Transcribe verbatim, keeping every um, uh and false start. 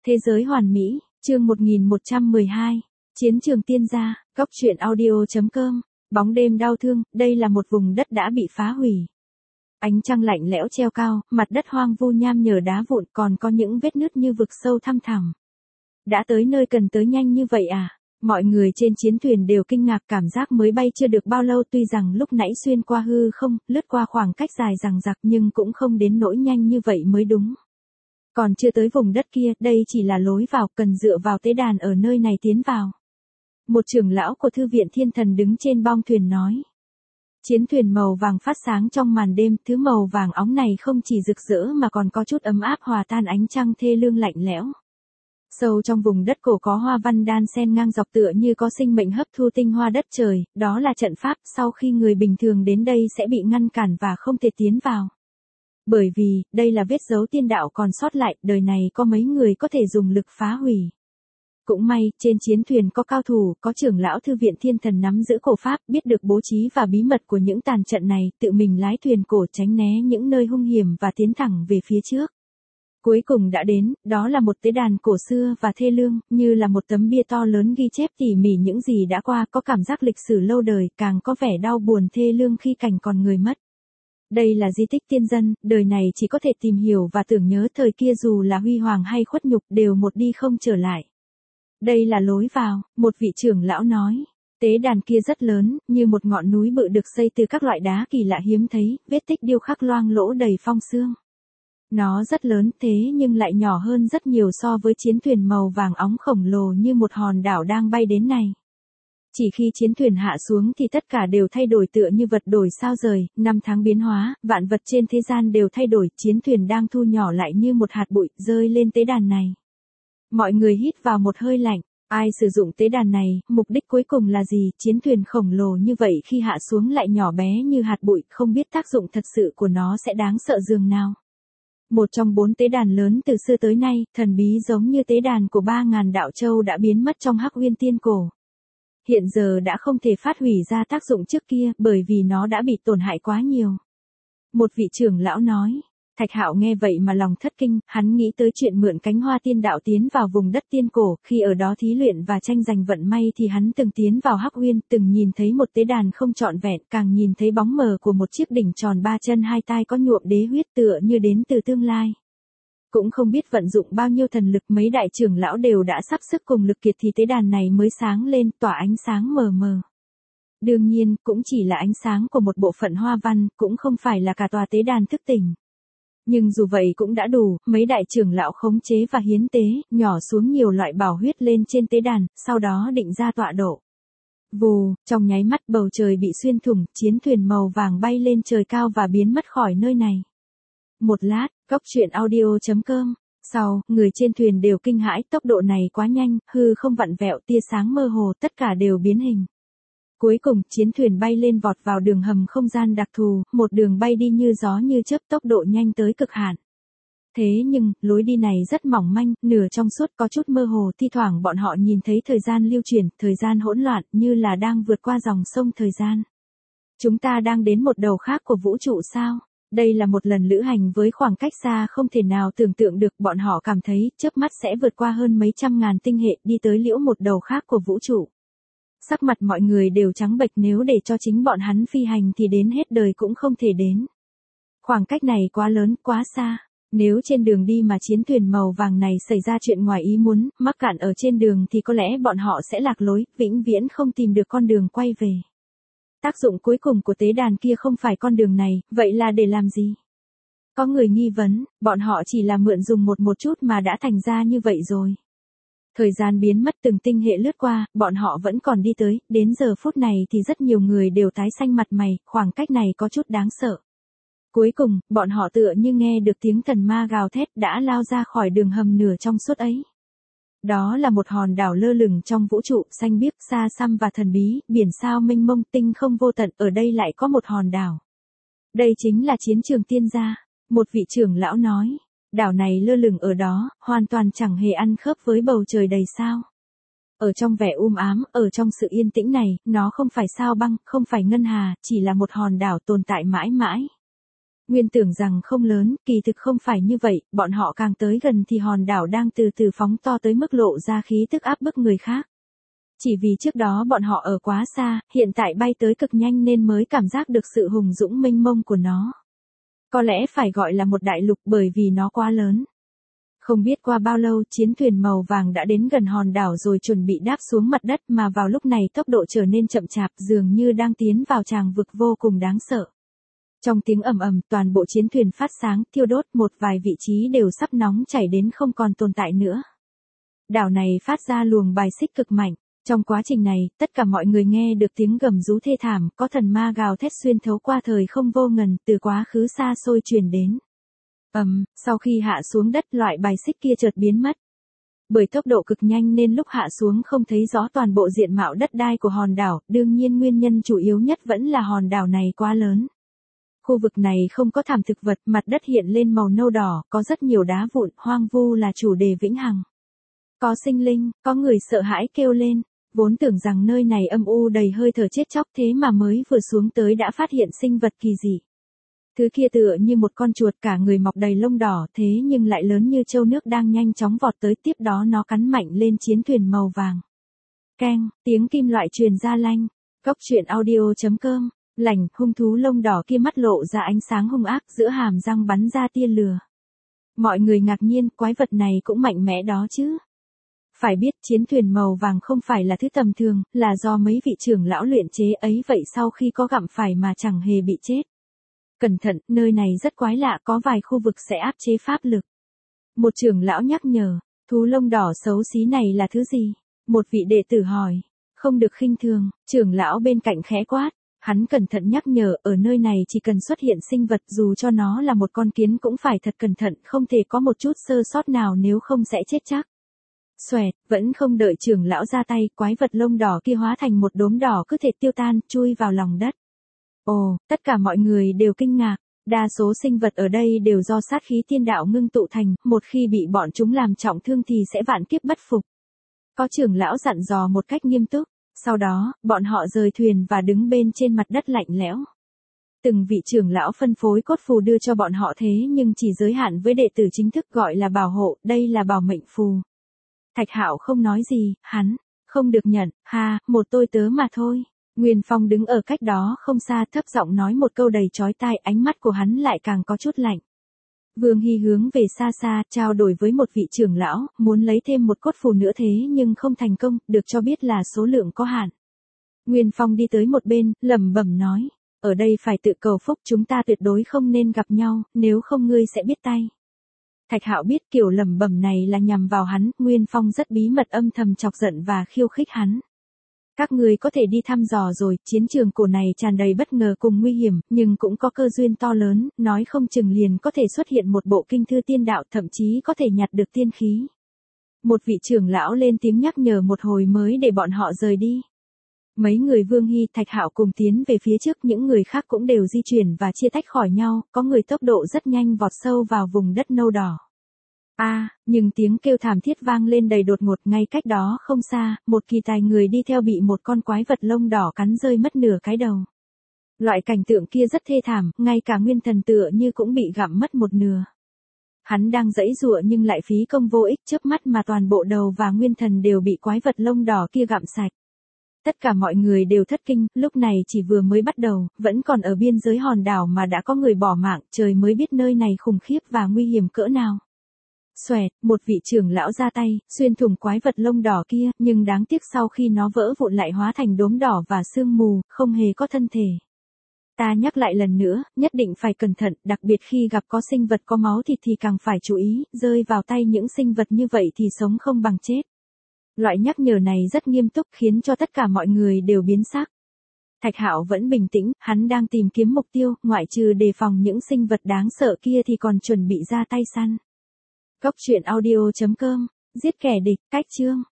Thế giới hoàn mỹ, chương một nghìn một trăm mười hai, Chiến trường tiên gia, góc truyện audio.com, bóng đêm đau thương, đây là một vùng đất đã bị phá hủy. Ánh trăng lạnh lẽo treo cao, mặt đất hoang vu nham nhở đá vụn còn có những vết nứt như vực sâu thăm thẳm. Đã tới nơi cần tới nhanh như vậy à? Mọi người trên chiến thuyền đều kinh ngạc, cảm giác mới bay chưa được bao lâu, tuy rằng lúc nãy xuyên qua hư không, lướt qua khoảng cách dài dằng dặc nhưng cũng không đến nỗi nhanh như vậy mới đúng. Còn chưa tới vùng đất kia, đây chỉ là lối vào, cần dựa vào tế đàn ở nơi này tiến vào. Một trưởng lão của thư viện thiên thần đứng trên bong thuyền nói. Chiến thuyền màu vàng phát sáng trong màn đêm, thứ màu vàng óng này không chỉ rực rỡ mà còn có chút ấm áp hòa tan ánh trăng thê lương lạnh lẽo. Sâu trong vùng đất cổ có hoa văn đan xen ngang dọc tựa như có sinh mệnh hấp thu tinh hoa đất trời, đó là trận pháp, sau khi người bình thường đến đây sẽ bị ngăn cản và không thể tiến vào. Bởi vì, đây là vết dấu tiên đạo còn sót lại, đời này có mấy người có thể dùng lực phá hủy. Cũng may, trên chiến thuyền có cao thủ, có trưởng lão thư viện thiên thần nắm giữ cổ pháp, biết được bố trí và bí mật của những tàn trận này, tự mình lái thuyền cổ tránh né những nơi hung hiểm và tiến thẳng về phía trước. Cuối cùng đã đến, đó là một tế đàn cổ xưa và thê lương, như là một tấm bia to lớn ghi chép tỉ mỉ những gì đã qua, có cảm giác lịch sử lâu đời, càng có vẻ đau buồn thê lương khi cảnh còn người mất. Đây là di tích tiên dân, đời này chỉ có thể tìm hiểu và tưởng nhớ, thời kia dù là huy hoàng hay khuất nhục đều một đi không trở lại. Đây là lối vào, một vị trưởng lão nói. Tế đàn kia rất lớn, như một ngọn núi bự được xây từ các loại đá kỳ lạ hiếm thấy, vết tích điêu khắc loang lỗ đầy phong sương. Nó rất lớn thế nhưng lại nhỏ hơn rất nhiều so với chiến thuyền màu vàng óng khổng lồ như một hòn đảo đang bay đến này. Chỉ khi chiến thuyền hạ xuống thì tất cả đều thay đổi tựa như vật đổi sao rời, năm tháng biến hóa, vạn vật trên thế gian đều thay đổi, chiến thuyền đang thu nhỏ lại như một hạt bụi, rơi lên tế đàn này. Mọi người hít vào một hơi lạnh, ai sử dụng tế đàn này, mục đích cuối cùng là gì, chiến thuyền khổng lồ như vậy khi hạ xuống lại nhỏ bé như hạt bụi, không biết tác dụng thật sự của nó sẽ đáng sợ dường nào. Một trong bốn tế đàn lớn từ xưa tới nay, thần bí giống như tế đàn của ba ngàn đạo châu đã biến mất trong Hắc Uyên Tiên Cổ. Hiện giờ đã không thể phát hủy ra tác dụng trước kia bởi vì nó đã bị tổn hại quá nhiều. Một vị trưởng lão nói, Thạch Hạo nghe vậy mà lòng thất kinh, hắn nghĩ tới chuyện mượn cánh hoa tiên đạo tiến vào vùng đất tiên cổ, khi ở đó thí luyện và tranh giành vận may thì hắn từng tiến vào Hắc Uyên, từng nhìn thấy một tế đàn không trọn vẹn, càng nhìn thấy bóng mờ của một chiếc đỉnh tròn ba chân hai tai có nhuộm đế huyết tựa như đến từ tương lai. Cũng không biết vận dụng bao nhiêu thần lực, mấy đại trưởng lão đều đã sắp sức cùng lực kiệt thì tế đàn này mới sáng lên, tỏa ánh sáng mờ mờ. Đương nhiên, cũng chỉ là ánh sáng của một bộ phận hoa văn, cũng không phải là cả tòa tế đàn thức tỉnh. Nhưng dù vậy cũng đã đủ, mấy đại trưởng lão khống chế và hiến tế, nhỏ xuống nhiều loại bảo huyết lên trên tế đàn, sau đó định ra tọa độ. Vù, trong nháy mắt bầu trời bị xuyên thủng, chiến thuyền màu vàng bay lên trời cao và biến mất khỏi nơi này. Một lát, góc truyện audio.com, sau, người trên thuyền đều kinh hãi, tốc độ này quá nhanh, hư không vặn vẹo, tia sáng mơ hồ, tất cả đều biến hình. Cuối cùng, chiến thuyền bay lên vọt vào đường hầm không gian đặc thù, một đường bay đi như gió như chớp, tốc độ nhanh tới cực hạn. Thế nhưng, lối đi này rất mỏng manh, nửa trong suốt, có chút mơ hồ, thi thoảng bọn họ nhìn thấy thời gian lưu chuyển, thời gian hỗn loạn, như là đang vượt qua dòng sông thời gian. Chúng ta đang đến một đầu khác của vũ trụ sao? Đây là một lần lữ hành với khoảng cách xa không thể nào tưởng tượng được, bọn họ cảm thấy, chớp mắt sẽ vượt qua hơn mấy trăm ngàn tinh hệ, đi tới liễu một đầu khác của vũ trụ. Sắc mặt mọi người đều trắng bệch, nếu để cho chính bọn hắn phi hành thì đến hết đời cũng không thể đến. Khoảng cách này quá lớn, quá xa. Nếu trên đường đi mà chiến thuyền màu vàng này xảy ra chuyện ngoài ý muốn, mắc cạn ở trên đường thì có lẽ bọn họ sẽ lạc lối, vĩnh viễn không tìm được con đường quay về. Tác dụng cuối cùng của tế đàn kia không phải con đường này, vậy là để làm gì? Có người nghi vấn, bọn họ chỉ là mượn dùng một một chút mà đã thành ra như vậy rồi. Thời gian biến mất, từng tinh hệ lướt qua, bọn họ vẫn còn đi tới, đến giờ phút này thì rất nhiều người đều tái xanh mặt mày, khoảng cách này có chút đáng sợ. Cuối cùng, bọn họ tựa như nghe được tiếng thần ma gào thét, đã lao ra khỏi đường hầm nửa trong suốt ấy. Đó là một hòn đảo lơ lửng trong vũ trụ, xanh biếc, xa xăm và thần bí, biển sao mênh mông, tinh không vô tận, ở đây lại có một hòn đảo. Đây chính là chiến trường tiên gia, một vị trưởng lão nói. Đảo này lơ lửng ở đó, hoàn toàn chẳng hề ăn khớp với bầu trời đầy sao. Ở trong vẻ um ám, ở trong sự yên tĩnh này, nó không phải sao băng, không phải ngân hà, chỉ là một hòn đảo tồn tại mãi mãi. Nguyên tưởng rằng không lớn, kỳ thực không phải như vậy, bọn họ càng tới gần thì hòn đảo đang từ từ phóng to tới mức lộ ra khí tức áp bức người khác. Chỉ vì trước đó bọn họ ở quá xa, hiện tại bay tới cực nhanh nên mới cảm giác được sự hùng dũng mênh mông của nó. Có lẽ phải gọi là một đại lục bởi vì nó quá lớn. Không biết qua bao lâu chiến thuyền màu vàng đã đến gần hòn đảo rồi chuẩn bị đáp xuống mặt đất mà vào lúc này tốc độ trở nên chậm chạp dường như đang tiến vào tràng vực vô cùng đáng sợ. Trong tiếng ầm ầm toàn bộ chiến thuyền phát sáng thiêu đốt một vài vị trí đều sắp nóng chảy đến không còn tồn tại nữa. Đảo này phát ra luồng bài xích cực mạnh. Trong quá trình này, tất cả mọi người nghe được tiếng gầm rú thê thảm, có thần ma gào thét xuyên thấu qua thời không vô ngần từ quá khứ xa xôi truyền đến. Ầm, um, sau khi hạ xuống đất loại bài xích kia chợt biến mất. Bởi tốc độ cực nhanh nên lúc hạ xuống không thấy rõ toàn bộ diện mạo đất đai của hòn đảo, đương nhiên nguyên nhân chủ yếu nhất vẫn là hòn đảo này quá lớn. Khu vực này không có thảm thực vật, mặt đất hiện lên màu nâu đỏ, có rất nhiều đá vụn, hoang vu là chủ đề vĩnh hằng. Có sinh linh, có người sợ hãi kêu lên. Vốn tưởng rằng nơi này âm u đầy hơi thở chết chóc thế mà mới vừa xuống tới đã phát hiện sinh vật kỳ dị. Thứ kia tựa như một con chuột cả người mọc đầy lông đỏ thế nhưng lại lớn như trâu nước đang nhanh chóng vọt tới tiếp đó nó cắn mạnh lên chiến thuyền màu vàng. Keng, tiếng kim loại truyền ra lanh. Góc truyện audio chấm com, lành, hung thú lông đỏ kia mắt lộ ra ánh sáng hung ác giữa hàm răng bắn ra tia lửa. Mọi người ngạc nhiên quái vật này cũng mạnh mẽ đó chứ. Phải biết chiến thuyền màu vàng không phải là thứ tầm thường, là do mấy vị trưởng lão luyện chế ấy vậy sau khi có gặm phải mà chẳng hề bị chết. Cẩn thận, nơi này rất quái lạ có vài khu vực sẽ áp chế pháp lực. Một trưởng lão nhắc nhở, thú lông đỏ xấu xí này là thứ gì? Một vị đệ tử hỏi, không được khinh thường, trưởng lão bên cạnh khẽ quát. Hắn cẩn thận nhắc nhở ở nơi này chỉ cần xuất hiện sinh vật dù cho nó là một con kiến cũng phải thật cẩn thận không thể có một chút sơ sót nào nếu không sẽ chết chắc. Xoẹt, vẫn không đợi trưởng lão ra tay, quái vật lông đỏ kia hóa thành một đốm đỏ cứ thể tiêu tan, chui vào lòng đất. Ồ, tất cả mọi người đều kinh ngạc, đa số sinh vật ở đây đều do sát khí tiên đạo ngưng tụ thành, một khi bị bọn chúng làm trọng thương thì sẽ vạn kiếp bất phục. Có trưởng lão dặn dò một cách nghiêm túc, sau đó, bọn họ rời thuyền và đứng bên trên mặt đất lạnh lẽo. Từng vị trưởng lão phân phối cốt phù đưa cho bọn họ thế nhưng chỉ giới hạn với đệ tử chính thức gọi là bảo hộ, đây là bảo mệnh phù. Thạch Hạo không nói gì, hắn, không được nhận, ha, một tôi tớ mà thôi. Nguyên Phong đứng ở cách đó không xa thấp giọng nói một câu đầy chói tai, ánh mắt của hắn lại càng có chút lạnh. Vương Hy hướng về xa xa, trao đổi với một vị trưởng lão, muốn lấy thêm một cốt phù nữa thế nhưng không thành công, được cho biết là số lượng có hạn. Nguyên Phong đi tới một bên, lẩm bẩm nói, ở đây phải tự cầu phúc chúng ta tuyệt đối không nên gặp nhau, nếu không ngươi sẽ biết tay. Thạch Hạo biết kiểu lẩm bẩm này là nhằm vào hắn, Nguyên Phong rất bí mật âm thầm chọc giận và khiêu khích hắn. Các người có thể đi thăm dò rồi, chiến trường cổ này tràn đầy bất ngờ cùng nguy hiểm, nhưng cũng có cơ duyên to lớn, nói không chừng liền có thể xuất hiện một bộ kinh thư tiên đạo, thậm chí có thể nhặt được tiên khí. Một vị trưởng lão lên tiếng nhắc nhở một hồi mới để bọn họ rời đi. Mấy người Vương Hy, Thạch Hạo cùng tiến về phía trước, những người khác cũng đều di chuyển và chia tách khỏi nhau, có người tốc độ rất nhanh vọt sâu vào vùng đất nâu đỏ. A, à, nhưng tiếng kêu thảm thiết vang lên đầy đột ngột, ngay cách đó không xa, một kỳ tài người đi theo bị một con quái vật lông đỏ cắn rơi mất nửa cái đầu. Loại cảnh tượng kia rất thê thảm, ngay cả Nguyên Thần tựa như cũng bị gặm mất một nửa. Hắn đang giãy giụa nhưng lại phí công vô ích, chớp mắt mà toàn bộ đầu và Nguyên Thần đều bị quái vật lông đỏ kia gặm sạch. Tất cả mọi người đều thất kinh, lúc này chỉ vừa mới bắt đầu, vẫn còn ở biên giới hòn đảo mà đã có người bỏ mạng, trời mới biết nơi này khủng khiếp và nguy hiểm cỡ nào. Xoẹt, một vị trưởng lão ra tay, xuyên thủng quái vật lông đỏ kia, nhưng đáng tiếc sau khi nó vỡ vụn lại hóa thành đốm đỏ và sương mù, không hề có thân thể. Ta nhắc lại lần nữa, nhất định phải cẩn thận, đặc biệt khi gặp có sinh vật có máu thịt thì càng phải chú ý, rơi vào tay những sinh vật như vậy thì sống không bằng chết. Loại nhắc nhở này rất nghiêm túc khiến cho tất cả mọi người đều biến sắc. Thạch Hạo vẫn bình tĩnh, hắn đang tìm kiếm mục tiêu, ngoại trừ đề phòng những sinh vật đáng sợ kia thì còn chuẩn bị ra tay săn. Góc truyện audio chấm com, giết kẻ địch, cách chương.